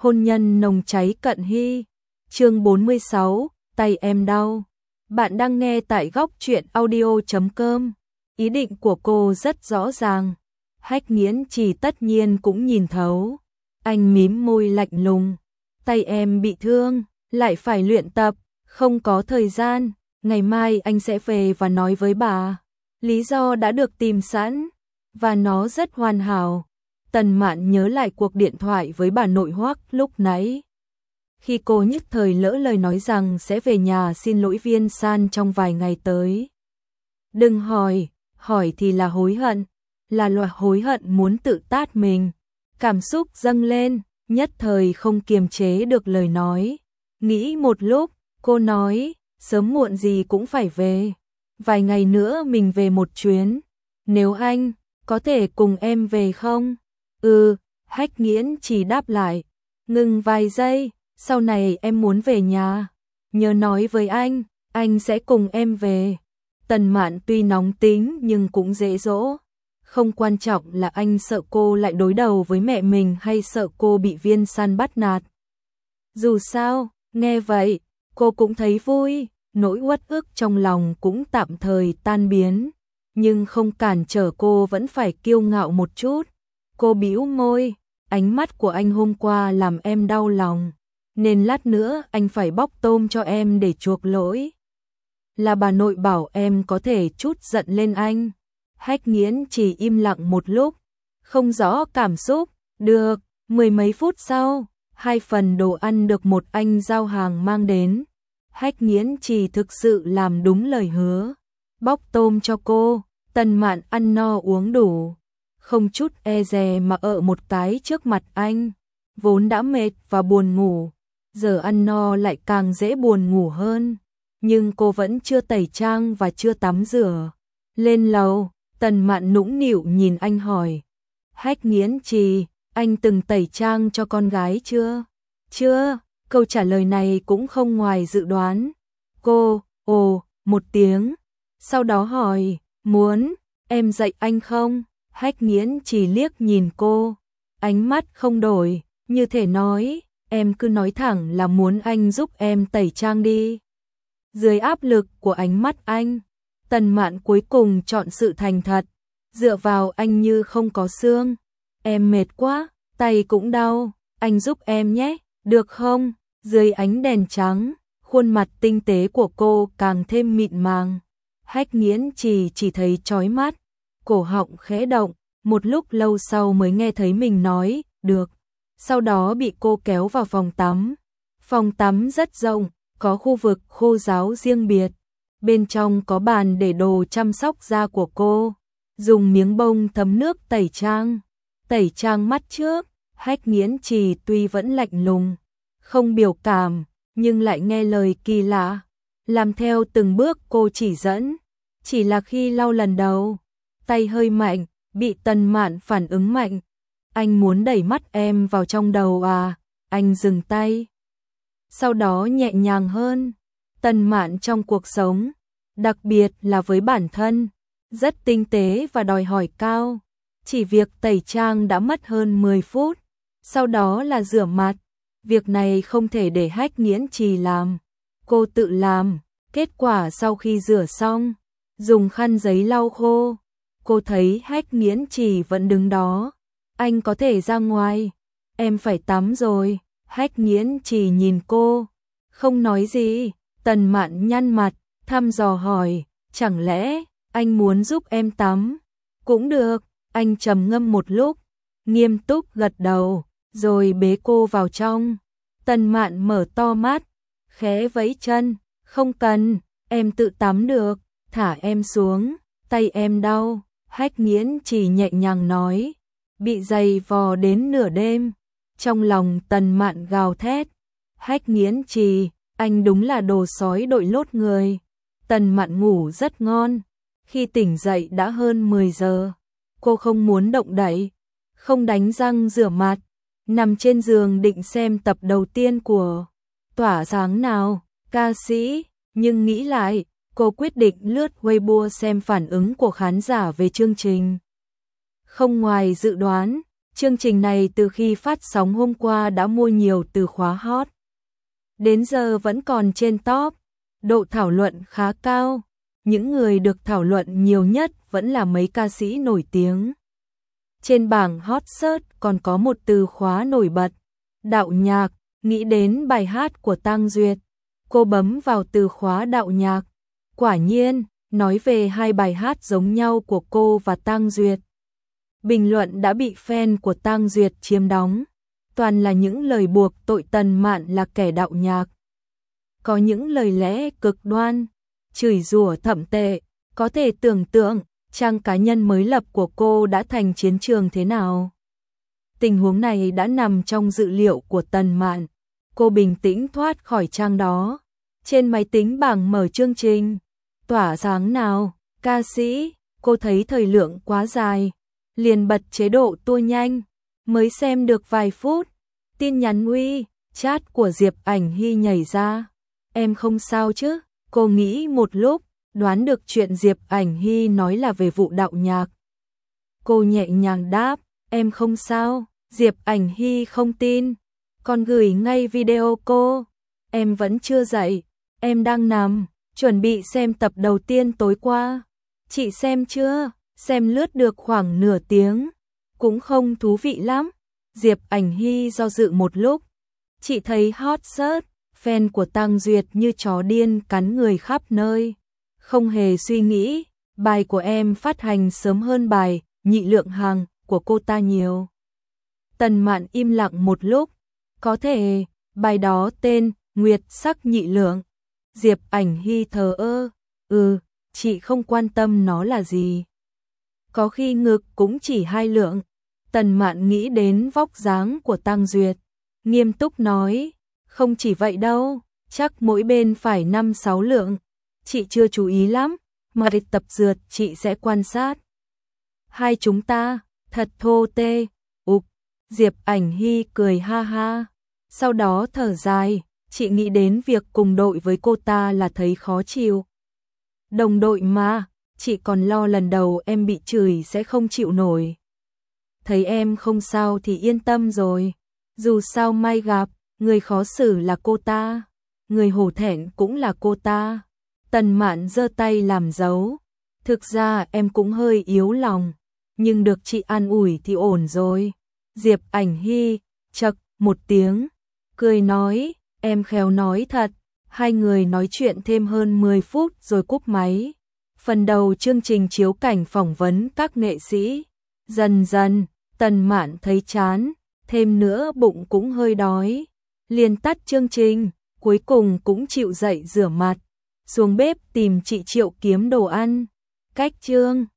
hôn nhân nồng cháy cận hy. Chương 46, tay em đau. Bạn đang nghe tại góc truyện audio.com. Ý định của cô rất rõ ràng. Hách Nghiễn Trì tất nhiên cũng nhìn thấu. Anh mím môi lạnh lùng. Tay em bị thương, lại phải luyện tập, không có thời gian. Ngày mai anh sẽ về và nói với bà. Lý do đã được tìm sẵn, và nó rất hoàn hảo. Tần Mạn nhớ lại cuộc điện thoại với bà nội Hoắc lúc nãy. Khi cô nhất thời lỡ lời nói rằng sẽ về nhà xin lỗi Viên San trong vài ngày tới. Đừng hỏi thì là hối hận, là loại hối hận muốn tự tát mình. Cảm xúc dâng lên, nhất thời không kiềm chế được lời nói. Nghĩ một lúc, cô nói, sớm muộn gì cũng phải về. Vài ngày nữa mình về một chuyến. Nếu anh, có thể cùng em về không? Hách Nghiễn chỉ đáp lại. Ngừng vài giây, sau này em muốn về nhà. Nhớ nói với anh sẽ cùng em về. Tần Mạn tuy nóng tính nhưng cũng dễ dỗ. Không quan trọng là anh sợ cô lại đối đầu với mẹ mình hay sợ cô bị Viên San bắt nạt. Dù sao, nghe vậy, cô cũng thấy vui, nỗi uất ức trong lòng cũng tạm thời tan biến. Nhưng không cản trở cô vẫn phải kiêu ngạo một chút. Cô bĩu môi, ánh mắt của anh hôm qua làm em đau lòng. Nên lát nữa anh phải bóc tôm cho em để chuộc lỗi. Là bà nội bảo em có thể chút giận lên anh. Hách Nghiễn chỉ im lặng một lúc, không rõ cảm xúc. Được, 10 mấy phút sau, 2 phần đồ ăn được một anh giao hàng mang đến. Hách Nghiễn chỉ thực sự làm đúng lời hứa. Bóc tôm cho cô, Tần Mạn ăn no uống đủ. Không chút e dè mà một cái trước mặt anh. Vốn đã mệt và buồn ngủ, giờ ăn no lại càng dễ buồn ngủ hơn. Nhưng cô vẫn chưa tẩy trang và chưa tắm rửa. Lên lầu, Tần Mạn nũng nịu nhìn anh hỏi. Hách Nghiễn Trì, anh từng tẩy trang cho con gái chưa? Chưa, câu trả lời này cũng không ngoài dự đoán. Cô, một tiếng. Sau đó hỏi, muốn em dạy anh không? Hách Nghiễn Trì liếc nhìn cô. Ánh mắt không đổi, như thể nói, em cứ nói thẳng là muốn anh giúp em tẩy trang đi. Dưới áp lực của ánh mắt anh, Tần Mạn cuối cùng chọn sự thành thật, dựa vào anh như không có xương. Em mệt quá, tay cũng đau, anh giúp em nhé, được không? Dưới ánh đèn trắng, khuôn mặt tinh tế của cô càng thêm mịn màng. Hách Nghiễn chỉ thấy chói mắt, cổ họng khẽ động, một lúc lâu sau mới nghe thấy mình nói, được. Sau đó bị cô kéo vào phòng tắm. Phòng tắm rất rộng, có khu vực khô ráo riêng biệt. Bên trong có bàn để đồ chăm sóc da của cô. Dùng miếng bông thấm nước tẩy trang. Tẩy trang mắt trước, Hách Nghiễn Trì tuy vẫn lạnh lùng, không biểu cảm, nhưng lại nghe lời kỳ lạ. Làm theo từng bước cô chỉ dẫn. Chỉ là khi lau lần đầu, tay hơi mạnh, bị Tần Mạn phản ứng mạnh. Anh muốn đẩy mắt em vào trong đầu à? Anh dừng tay. Sau đó nhẹ nhàng hơn. Tần Mạn trong cuộc sống, đặc biệt là với bản thân, rất tinh tế và đòi hỏi cao. Chỉ việc tẩy trang đã mất hơn 10 phút. Sau đó là rửa mặt. Việc này không thể để Hách Nghiễn Trì làm. Cô tự làm. Kết quả sau khi rửa xong, dùng khăn giấy lau khô. Cô thấy Hách Nghiễn Trì vẫn đứng đó. Anh có thể ra ngoài. Em phải tắm rồi. Hách Nghiễn Trì nhìn cô, không nói gì. Tần Mạn nhăn mặt, thăm dò hỏi, chẳng lẽ anh muốn giúp em tắm? Cũng được. Anh trầm ngâm một lúc, nghiêm túc gật đầu, rồi bế cô vào trong. Tần Mạn mở to mắt, khẽ vẫy chân, không cần, em tự tắm được, thả em xuống, tay em đau. Hách Nghiễn chỉ nhẹ nhàng nói, bị giày vò đến nửa đêm. Trong lòng Tần Mạn gào thét, Hách Nghiễn Trì, anh đúng là đồ sói đội lốt người. Tần Mạn ngủ rất ngon, khi tỉnh dậy đã hơn 10 giờ. Cô không muốn động đậy, không đánh răng rửa mặt, nằm trên giường định xem tập đầu tiên của Tỏa Sáng Nào, ca sĩ, nhưng nghĩ lại, cô quyết định lướt Weibo xem phản ứng của khán giả về chương trình. Không ngoài dự đoán, Chương trình này từ khi phát sóng hôm qua đã mua nhiều từ khóa hot. Đến giờ vẫn còn trên top, độ thảo luận khá cao. Những người được thảo luận nhiều nhất vẫn là mấy ca sĩ nổi tiếng. Trên bảng hot search còn có một từ khóa nổi bật, đạo nhạc, nghĩ đến bài hát của Tăng Duyệt. Cô bấm vào từ khóa đạo nhạc. Quả nhiên, nói về hai bài hát giống nhau của cô và Tăng Duyệt. Bình luận đã bị fan của Tăng Duyệt chiếm đóng. Toàn là những lời buộc tội Tần Mạn là kẻ đạo nhạc. Có những lời lẽ cực đoan, chửi rủa thậm tệ, có thể tưởng tượng trang cá nhân mới lập của cô đã thành chiến trường thế nào. Tình huống này đã nằm trong dự liệu của Tần Mạn. Cô bình tĩnh thoát khỏi trang đó. Trên máy tính bảng mở chương trình. Tỏa sáng nào, ca sĩ, cô thấy thời lượng quá dài. Liền bật chế độ tua nhanh. Mới xem được vài phút. Tin nhắn chat của Diệp Ảnh Hy nhảy ra. Em không sao chứ? Cô nghĩ một lúc, đoán được chuyện Diệp Ảnh Hy nói là về vụ đạo nhạc. Cô nhẹ nhàng đáp, em không sao. Diệp Ảnh Hy không tin. Còn gửi ngay video cô. Em vẫn chưa dậy. Em đang nằm, chuẩn bị xem tập đầu tiên tối qua. Chị xem chưa? Xem lướt được khoảng nửa tiếng. Cũng không thú vị lắm. Diệp Ảnh Hy do dự một lúc. Chị thấy hot search, fan của Tăng Duyệt như chó điên cắn người khắp nơi. Không hề suy nghĩ, bài của em phát hành sớm hơn bài Nhị Lượng Hàng của cô ta nhiều. Tần Mạn im lặng một lúc. Có thể, bài đó tên Nguyệt Sắc Nhị Lượng. Diệp Ảnh Hy thờ ơ. Chị không quan tâm nó là gì. Có khi ngực cũng chỉ 2 lượng. Tần Mạn nghĩ đến vóc dáng của Tăng Duyệt. Nghiêm túc nói, không chỉ vậy đâu, chắc mỗi bên phải 5-6 lượng. Chị chưa chú ý lắm, mà tập dượt chị sẽ quan sát. Hai chúng ta, thật thô tê. Diệp Ảnh Hy cười ha ha. Sau đó thở dài, chị nghĩ đến việc cùng đội với cô ta là thấy khó chịu. Đồng đội mà, chị còn lo lần đầu em bị chửi sẽ không chịu nổi. Thấy em không sao thì yên tâm rồi. Dù sao mai gặp, người khó xử là cô ta, người hổ thẹn cũng là cô ta. Tần Mạn giơ tay làm dấu. Thực ra em cũng hơi yếu lòng, nhưng được chị an ủi thì ổn rồi. Diệp Ảnh Hy chậc một tiếng, cười nói, em khéo nói thật. Hai người nói chuyện thêm hơn 10 phút rồi cúp máy. Phần đầu chương trình chiếu cảnh phỏng vấn các nghệ sĩ. Dần dần, Tần Mạn thấy chán, thêm nữa bụng cũng hơi đói. Liền tắt chương trình, cuối cùng cũng chịu dậy rửa mặt. Xuống bếp tìm chị Triệu kiếm đồ ăn. Cách chương